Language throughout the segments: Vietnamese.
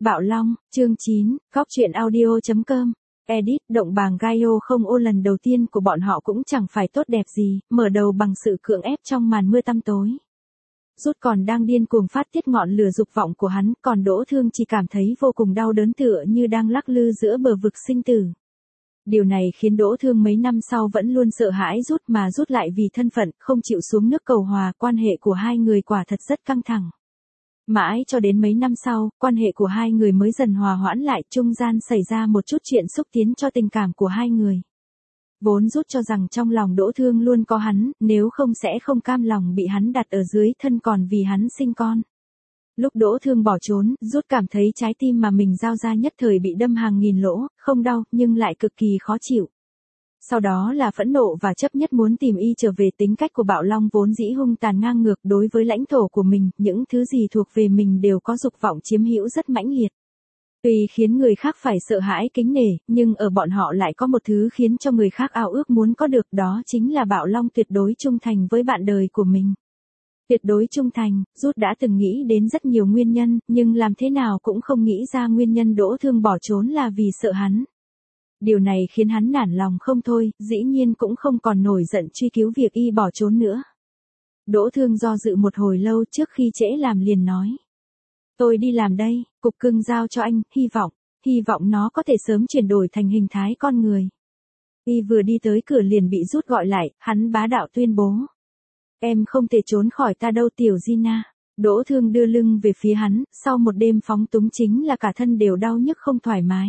Bạo Long, chương 9, Góc truyện audio.com. Edit, động bàng Gaio không ô lần đầu tiên của bọn họ cũng chẳng phải tốt đẹp gì, mở đầu bằng sự cưỡng ép trong màn mưa tăm tối. Rút còn đang điên cuồng phát tiết ngọn lửa dục vọng của hắn, còn Đỗ Thương chỉ cảm thấy vô cùng đau đớn tựa như đang lắc lư giữa bờ vực sinh tử. Điều này khiến Đỗ Thương mấy năm sau vẫn luôn sợ hãi Rút mà Rút lại vì thân phận, không chịu xuống nước cầu hòa, quan hệ của hai người quả thật rất căng thẳng. Mãi cho đến mấy năm sau, quan hệ của hai người mới dần hòa hoãn lại, trung gian xảy ra một chút chuyện xúc tiến cho tình cảm của hai người. Vốn Rút cho rằng trong lòng Đỗ Thương luôn có hắn, nếu không sẽ không cam lòng bị hắn đặt ở dưới thân còn vì hắn sinh con. Lúc Đỗ Thương bỏ trốn, Rút cảm thấy trái tim mà mình giao ra nhất thời bị đâm hàng nghìn lỗ, không đau nhưng lại cực kỳ khó chịu. Sau đó là phẫn nộ và chấp nhất muốn tìm y trở về. Tính cách của Bạo Long vốn dĩ hung tàn ngang ngược, đối với lãnh thổ của mình, những thứ gì thuộc về mình đều có dục vọng chiếm hữu rất mãnh liệt. Tuy khiến người khác phải sợ hãi kính nể, nhưng ở bọn họ lại có một thứ khiến cho người khác ao ước muốn có được, đó chính là Bạo Long tuyệt đối trung thành với bạn đời của mình. Tuyệt đối trung thành, Rút đã từng nghĩ đến rất nhiều nguyên nhân, nhưng làm thế nào cũng không nghĩ ra nguyên nhân Đỗ Thương bỏ trốn là vì sợ hắn. Điều này khiến hắn nản lòng không thôi, dĩ nhiên cũng không còn nổi giận truy cứu việc y bỏ trốn nữa. Đỗ Thương do dự một hồi lâu trước khi trễ làm liền nói. Tôi đi làm đây, cục cưng giao cho anh, hy vọng nó có thể sớm chuyển đổi thành hình thái con người. Y vừa đi tới cửa liền bị Rút gọi lại, hắn bá đạo tuyên bố. Em không thể trốn khỏi ta đâu Tiểu Gina. Đỗ Thương đưa lưng về phía hắn, sau một đêm phóng túng chính là cả thân đều đau nhức không thoải mái.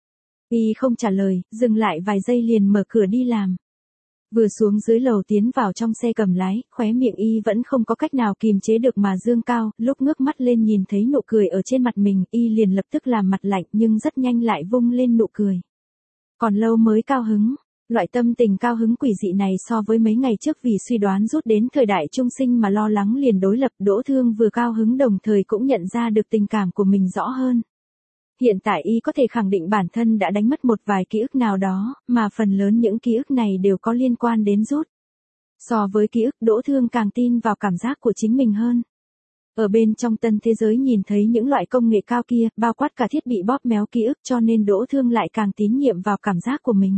Y không trả lời, dừng lại vài giây liền mở cửa đi làm. Vừa xuống dưới lầu tiến vào trong xe cầm lái, khóe miệng y vẫn không có cách nào kìm chế được mà dương cao, lúc ngước mắt lên nhìn thấy nụ cười ở trên mặt mình, y liền lập tức làm mặt lạnh nhưng rất nhanh lại vung lên nụ cười. Còn lâu mới cao hứng. Loại tâm tình cao hứng quỷ dị này so với mấy ngày trước vì suy đoán Rút đến thời đại trung sinh mà lo lắng liền đối lập. Đỗ Thương vừa cao hứng đồng thời cũng nhận ra được tình cảm của mình rõ hơn. Hiện tại y có thể khẳng định bản thân đã đánh mất một vài ký ức nào đó, mà phần lớn những ký ức này đều có liên quan đến Rút. So với ký ức, Đỗ Thương càng tin vào cảm giác của chính mình hơn. Ở bên trong tân thế giới nhìn thấy những loại công nghệ cao kia, bao quát cả thiết bị bóp méo ký ức, cho nên Đỗ Thương lại càng tín nhiệm vào cảm giác của mình.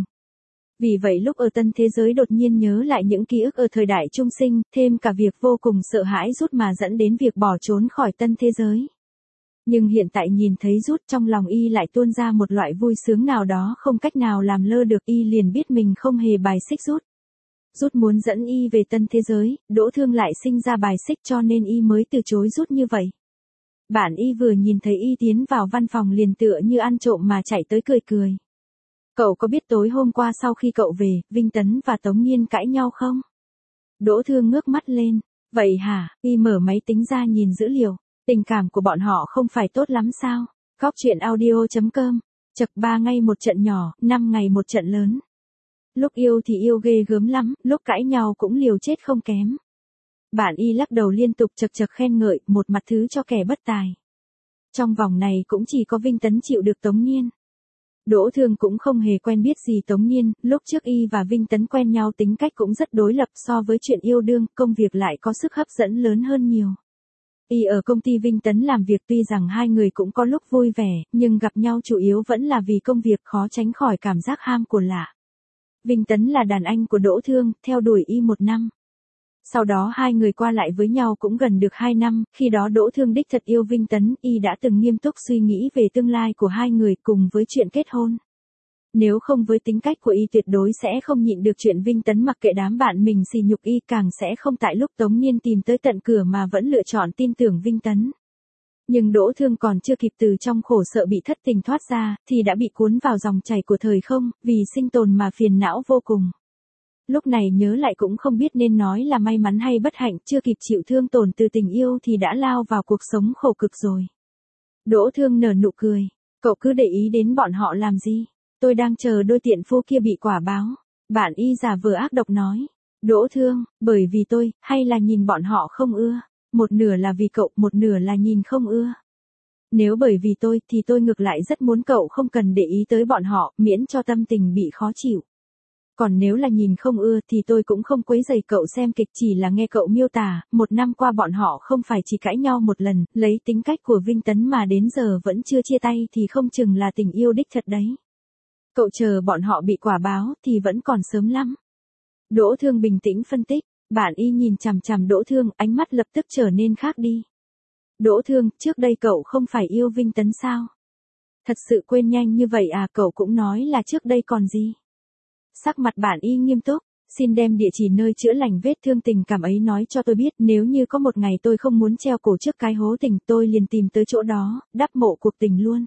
Vì vậy lúc ở tân thế giới đột nhiên nhớ lại những ký ức ở thời đại trung sinh, thêm cả việc vô cùng sợ hãi Rút mà dẫn đến việc bỏ trốn khỏi tân thế giới. Nhưng hiện tại nhìn thấy Rút, trong lòng y lại tuôn ra một loại vui sướng nào đó không cách nào làm lơ được, y liền biết mình không hề bài xích Rút. Rút muốn dẫn y về tân thế giới, Đỗ Thương lại sinh ra bài xích cho nên y mới từ chối Rút như vậy. Bạn y vừa nhìn thấy y tiến vào văn phòng liền tựa như ăn trộm mà chạy tới cười cười. Cậu có biết tối hôm qua sau khi cậu về, Vinh Tấn và Tống Niên cãi nhau không? Đỗ Thương ngước mắt lên. Vậy hả? Y mở máy tính ra nhìn dữ liệu. Tình cảm của bọn họ không phải tốt lắm sao? Góc truyện audio.com. Chật 3 ngày một trận nhỏ, 5 ngày một trận lớn. Lúc yêu thì yêu ghê gớm lắm, lúc cãi nhau cũng liều chết không kém. Bạn y lắc đầu liên tục chật chật khen ngợi, một mặt thứ cho kẻ bất tài. Trong vòng này cũng chỉ có Vinh Tấn chịu được Tống Niên. Đỗ Thương cũng không hề quen biết gì Tống Niên, lúc trước y và Vinh Tấn quen nhau tính cách cũng rất đối lập, so với chuyện yêu đương, công việc lại có sức hấp dẫn lớn hơn nhiều. Y ở công ty Vinh Tấn làm việc, tuy rằng hai người cũng có lúc vui vẻ, nhưng gặp nhau chủ yếu vẫn là vì công việc, khó tránh khỏi cảm giác ham của lạ. Vinh Tấn là đàn anh của Đỗ Thương, theo đuổi y 1 năm. Sau đó hai người qua lại với nhau cũng gần được 2 năm, khi đó Đỗ Thương đích thật yêu Vinh Tấn, y đã từng nghiêm túc suy nghĩ về tương lai của hai người cùng với chuyện kết hôn. Nếu không với tính cách của y tuyệt đối sẽ không nhịn được chuyện Vinh Tấn mặc kệ đám bạn mình sỉ nhục y, càng sẽ không tại lúc Tống Niên tìm tới tận cửa mà vẫn lựa chọn tin tưởng Vinh Tấn. Nhưng Đỗ Thương còn chưa kịp từ trong khổ sợ bị thất tình thoát ra, thì đã bị cuốn vào dòng chảy của thời không, vì sinh tồn mà phiền não vô cùng. Lúc này nhớ lại cũng không biết nên nói là may mắn hay bất hạnh, chưa kịp chịu thương tổn từ tình yêu thì đã lao vào cuộc sống khổ cực rồi. Đỗ Thương nở nụ cười. Cậu cứ để ý đến bọn họ làm gì? Tôi đang chờ đôi tiện phu kia bị quả báo. Bạn y giả vờ ác độc nói. Đỗ Thương, bởi vì tôi, hay là nhìn bọn họ không ưa? Một nửa là vì cậu, một nửa là nhìn không ưa. Nếu bởi vì tôi, thì tôi ngược lại rất muốn cậu không cần để ý tới bọn họ, miễn cho tâm tình bị khó chịu. Còn nếu là nhìn không ưa thì tôi cũng không quấy rầy cậu xem kịch, chỉ là nghe cậu miêu tả, 1 năm qua bọn họ không phải chỉ cãi nhau một lần, lấy tính cách của Vinh Tấn mà đến giờ vẫn chưa chia tay thì không chừng là tình yêu đích thật đấy. Cậu chờ bọn họ bị quả báo thì vẫn còn sớm lắm. Đỗ Thương bình tĩnh phân tích, Bản Y nhìn chằm chằm Đỗ Thương, ánh mắt lập tức trở nên khác đi. Đỗ Thương, trước đây cậu không phải yêu Vinh Tấn sao? Thật sự quên nhanh như vậy à? Cậu cũng nói là trước đây còn gì? Sắc mặt Bản Y nghiêm túc, xin đem địa chỉ nơi chữa lành vết thương tình cảm ấy nói cho tôi biết, nếu như có một ngày tôi không muốn treo cổ trước cái hố tình tôi liền tìm tới chỗ đó, đắp mộ cuộc tình luôn.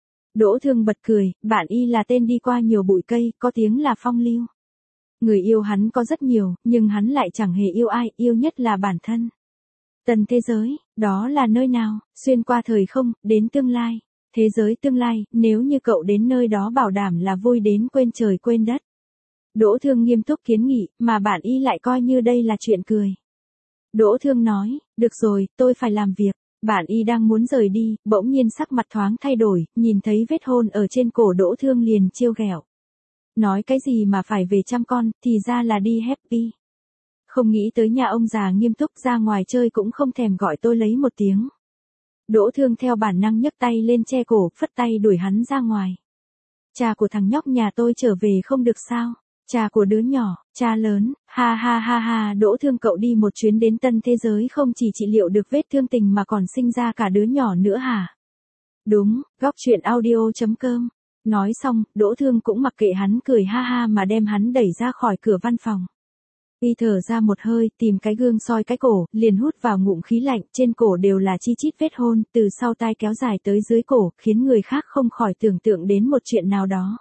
Đỗ Thương bật cười, Bản Y là tên đi qua nhiều bụi cây, có tiếng là phong lưu. Người yêu hắn có rất nhiều, nhưng hắn lại chẳng hề yêu ai, yêu nhất là bản thân. Tần thế giới, đó là nơi nào? Xuyên qua thời không, đến tương lai. Thế giới tương lai, nếu như cậu đến nơi đó bảo đảm là vui đến quên trời quên đất. Đỗ Thương nghiêm túc kiến nghị, mà Bản Y lại coi như đây là chuyện cười. Đỗ Thương nói, được rồi, tôi phải làm việc. Bản Y đang muốn rời đi, bỗng nhiên sắc mặt thoáng thay đổi, nhìn thấy vết hôn ở trên cổ Đỗ Thương liền trêu ghẹo. Nói cái gì mà phải về chăm con, thì ra là đi happy. Không nghĩ tới nhà ông già nghiêm túc, ra ngoài chơi cũng không thèm gọi tôi lấy một tiếng. Đỗ Thương theo bản năng nhấc tay lên che cổ, phất tay đuổi hắn ra ngoài. Cha của thằng nhóc nhà tôi trở về không được sao? Cha của đứa nhỏ, cha lớn, ha ha ha ha. Đỗ Thương, cậu đi một chuyến đến tân thế giới không chỉ trị liệu được vết thương tình mà còn sinh ra cả đứa nhỏ nữa hả? Đúng, góc truyện audio.com. Nói xong, Đỗ Thương cũng mặc kệ hắn cười ha ha mà đem hắn đẩy ra khỏi cửa văn phòng. Y thở ra một hơi, tìm cái gương soi cái cổ, liền hút vào ngụm khí lạnh, trên cổ đều là chi chít vết hôn, từ sau tai kéo dài tới dưới cổ, khiến người khác không khỏi tưởng tượng đến một chuyện nào đó.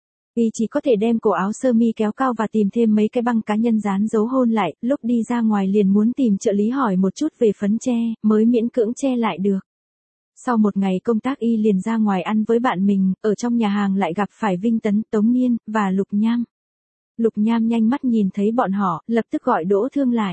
Y chỉ có thể đem cổ áo sơ mi kéo cao và tìm thêm mấy cái băng cá nhân dán dấu hôn lại, lúc đi ra ngoài liền muốn tìm trợ lý hỏi một chút về phấn che, mới miễn cưỡng che lại được. Sau một ngày công tác Y liền ra ngoài ăn với bạn mình, ở trong nhà hàng lại gặp phải Vinh Tấn, Tống Niên, và Lục Nham. Lục Nham nhanh mắt nhìn thấy bọn họ, lập tức gọi Đỗ Thương lại.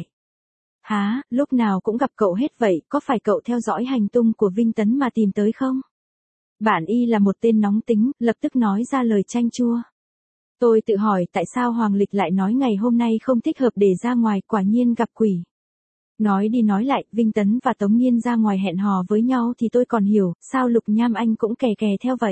Hả, lúc nào cũng gặp cậu hết vậy, có phải cậu theo dõi hành tung của Vinh Tấn mà tìm tới không? Bản Y là một tên nóng tính, lập tức nói ra lời chanh chua. Tôi tự hỏi tại sao Hoàng Lịch lại nói ngày hôm nay không thích hợp để ra ngoài, quả nhiên gặp quỷ. Nói đi nói lại, Vinh Tấn và Tống Niên ra ngoài hẹn hò với nhau thì tôi còn hiểu, sao Lục Nham anh cũng kè kè theo vậy?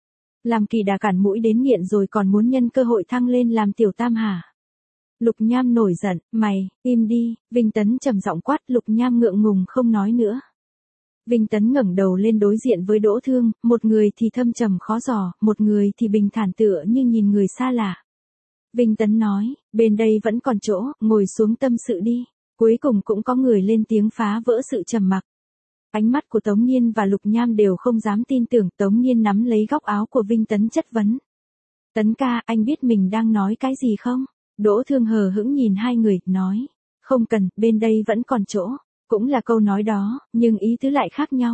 Làm kỳ đà cản mũi đến nghiện rồi còn muốn nhân cơ hội thăng lên làm tiểu tam hả? Lục Nham nổi giận, mày, im đi. Vinh Tấn trầm giọng quát, Lục Nham ngượng ngùng không nói nữa. Vinh Tấn ngẩng đầu lên đối diện với Đỗ Thương, một người thì thâm trầm khó dò, một người thì bình thản tựa như nhìn người xa lạ. Vinh Tấn nói, bên đây vẫn còn chỗ, ngồi xuống tâm sự đi. Cuối cùng cũng có người lên tiếng phá vỡ sự trầm mặc. Ánh mắt của Tống Niên và Lục Nham đều không dám tin tưởng. Tống Niên nắm lấy góc áo của Vinh Tấn chất vấn. Tấn ca, anh biết mình đang nói cái gì không? Đỗ Thương hờ hững nhìn hai người, nói. Không cần, bên đây vẫn còn chỗ. Cũng là câu nói đó, nhưng ý tứ lại khác nhau.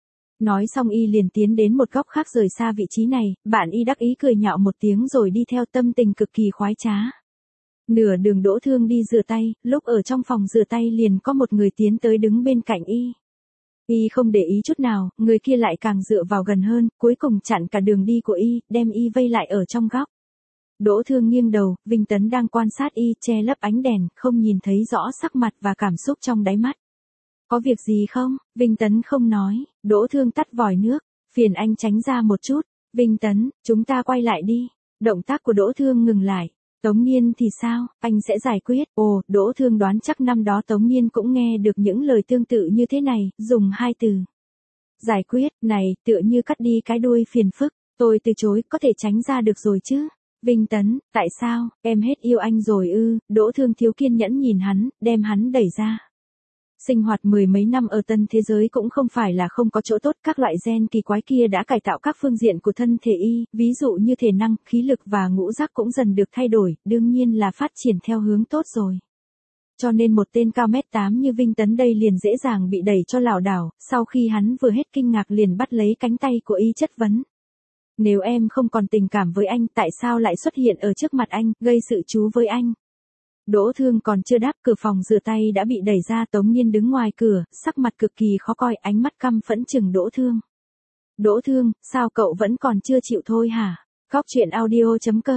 Nói xong Y liền tiến đến một góc khác rời xa vị trí này, bạn Y đắc ý cười nhạo một tiếng rồi đi theo, tâm tình cực kỳ khoái trá. Nửa đường Đỗ Thương đi rửa tay, lúc ở trong phòng rửa tay liền có một người tiến tới đứng bên cạnh Y. Y không để ý chút nào, người kia lại càng dựa vào gần hơn, cuối cùng chặn cả đường đi của Y, đem Y vây lại ở trong góc. Đỗ Thương nghiêng đầu, Vinh Tấn đang quan sát Y, che lấp ánh đèn, không nhìn thấy rõ sắc mặt và cảm xúc trong đáy mắt. Có việc gì không? Vinh Tấn không nói. Đỗ Thương tắt vòi nước, phiền anh tránh ra một chút. Vinh Tấn, chúng ta quay lại đi. Động tác của Đỗ Thương ngừng lại. Tống Niên thì sao, anh sẽ giải quyết. Ồ, Đỗ Thương đoán chắc năm đó Tống Niên cũng nghe được những lời tương tự như thế này, dùng hai từ. Giải quyết, này, tựa như cắt đi cái đuôi phiền phức. Tôi từ chối, có thể tránh ra được rồi chứ. Vinh Tấn, tại sao, em hết yêu anh rồi ư? Đỗ Thương thiếu kiên nhẫn nhìn hắn, đem hắn đẩy ra. Sinh hoạt mười mấy năm ở tân thế giới cũng không phải là không có chỗ tốt, các loại gen kỳ quái kia đã cải tạo các phương diện của thân thể Y, ví dụ như thể năng, khí lực và ngũ giác cũng dần được thay đổi, đương nhiên là phát triển theo hướng tốt rồi. Cho nên một tên cao mét 8 như Vinh Tấn đây liền dễ dàng bị đẩy cho lảo đảo, sau khi hắn vừa hết kinh ngạc liền bắt lấy cánh tay của Y chất vấn. Nếu em không còn tình cảm với anh, tại sao lại xuất hiện ở trước mặt anh, gây sự chú với anh? Đỗ Thương còn chưa đáp, cửa phòng rửa tay đã bị đẩy ra. Tống Niên đứng ngoài cửa, sắc mặt cực kỳ khó coi, ánh mắt căm phẫn chừng Đỗ Thương. Đỗ Thương, sao cậu vẫn còn chưa chịu thôi hả? Góc truyện audio.com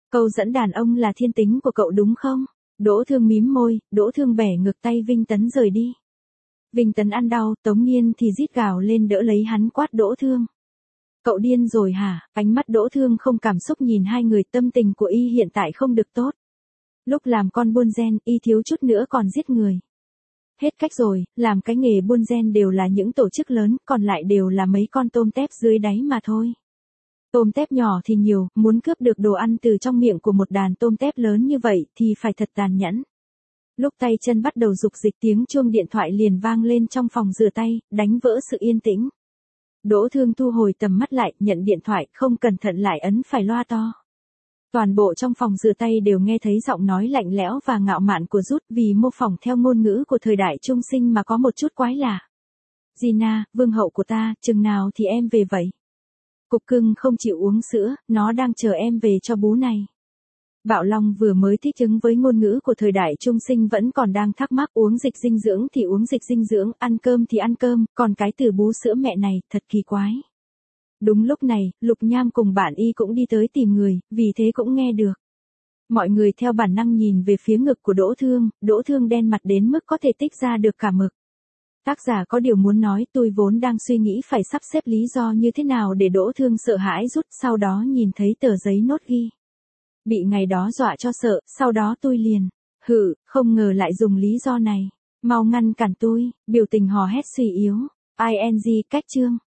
Câu dẫn đàn ông là thiên tính của cậu đúng không? Đỗ Thương mím môi, Đỗ Thương bẻ ngược tay Vinh Tấn rời đi. Vinh Tấn ăn đau, Tống Nghiên thì rít gào lên đỡ lấy hắn quát Đỗ Thương. Cậu điên rồi hả? Ánh mắt Đỗ Thương không cảm xúc nhìn hai người, tâm tình của y hiện tại không được tốt. Lúc làm con buôn gen, y thiếu chút nữa còn giết người. Hết cách rồi, làm cái nghề buôn gen đều là những tổ chức lớn, còn lại đều là mấy con tôm tép dưới đáy mà thôi. Tôm tép nhỏ thì nhiều, muốn cướp được đồ ăn từ trong miệng của một đàn tôm tép lớn như vậy thì phải thật tàn nhẫn. Lúc tay chân bắt đầu rục dịch, tiếng chuông điện thoại liền vang lên trong phòng rửa tay, đánh vỡ sự yên tĩnh. Đỗ Thương thu hồi tầm mắt lại, nhận điện thoại, không cẩn thận lại ấn phải loa to. Toàn bộ trong phòng rửa tay đều nghe thấy giọng nói lạnh lẽo và ngạo mạn của Rút, vì mô phỏng theo ngôn ngữ của thời đại trung sinh mà có một chút quái lạ. Gina, vương hậu của ta, chừng nào thì em về vậy? Cục cưng không chịu uống sữa, nó đang chờ em về cho bú này. Bạo Long vừa mới thích ứng với ngôn ngữ của thời đại trung sinh vẫn còn đang thắc mắc, uống dịch dinh dưỡng thì uống dịch dinh dưỡng, ăn cơm thì ăn cơm, còn cái từ bú sữa mẹ này, thật kỳ quái. Đúng lúc này, Lục Nham cùng bạn y cũng đi tới tìm người, vì thế cũng nghe được. Mọi người theo bản năng nhìn về phía ngực của Đỗ Thương đen mặt đến mức có thể tích ra được cả mực. Tác giả có điều muốn nói, tôi vốn đang suy nghĩ phải sắp xếp lý do như thế nào để Đỗ Thương sợ hãi Rút, sau đó nhìn thấy tờ giấy nốt ghi. Bị ngày đó dọa cho sợ, sau đó tôi liền, không ngờ lại dùng lý do này. Mau ngăn cản tôi, biểu tình hò hét suy yếu. ING cách chương.